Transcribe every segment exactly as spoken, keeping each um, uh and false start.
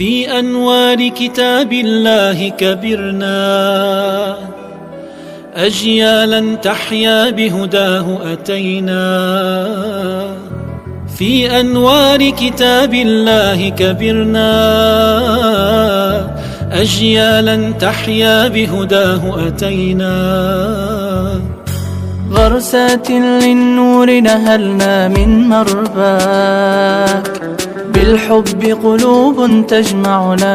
في أنوار كتاب الله كبرنا، أجيالا تحيا بهداه أتينا. في أنوار كتاب الله كبرنا، أجيالا تحيا بهداه أتينا. غرسات للنور نهلنا من مرباك، بالحب قلوب تجمعنا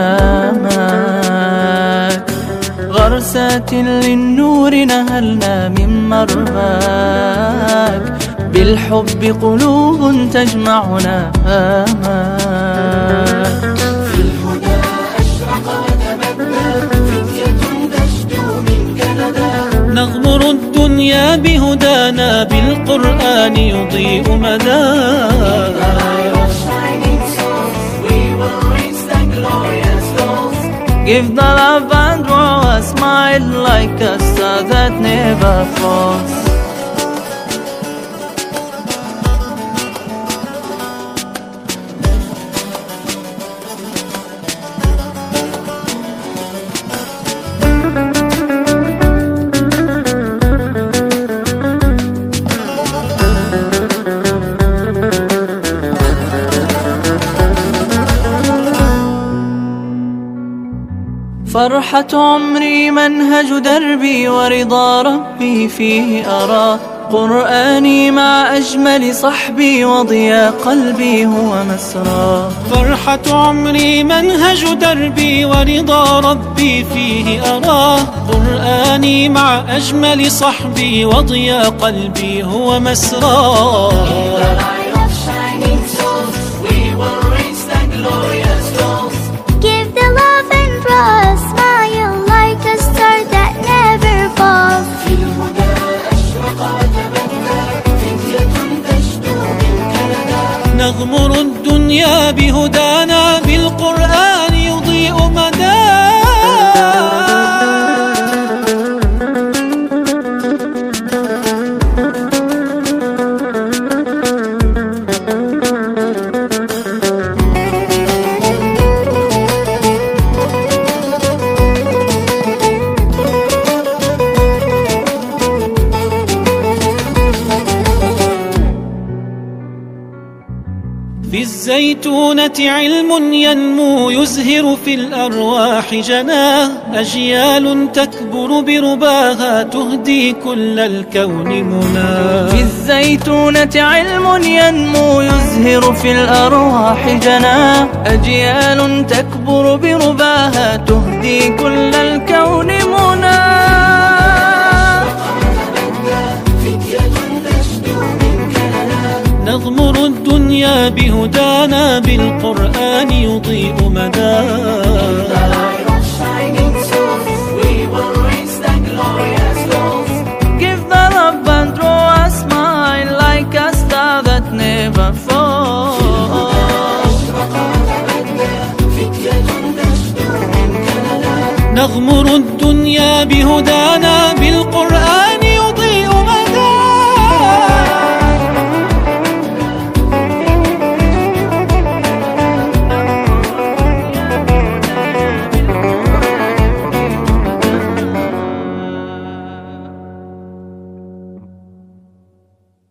معك. غرسات للنور نهلنا من مرباك، بالحب قلوب تجمعنا معك. في الهدى أشرق وتبدى، فتية تشدو من كندا. نغمر الدنيا بهدانا، بالقرآن يضيء مدانا. Give the love and draw a smile like a star that never falls. فرحة عمري منهج دربي، ورضا ربي فيه أرى. قرآني مع أجمل صحبي، وضياء قلبي هو مسرى. فرحة عمري منهج دربي، ورضا ربي فيه أراه. قرآني مع أجمل صحبي، وضياء قلبي هو مسرى. نغمر الدنيا بهدانا، بالقرآن يضيء مدانا. في الزيتونة علم ينمو، يزهر في الأرواح جناه. أجيال تكبر برباها، تهدي كل الكون مناه. في الزيتونة علم ينمو، يزهر في الأرواح جناه. أجيال تكبر برباها، تهدي كل الكون مناه. نغمر الدنيا بهدانا، بالقرآن يضيء مدانا. Give the love and draw a smile like a star that never falls. نغمر الدنيا بهدانا، بالقرآن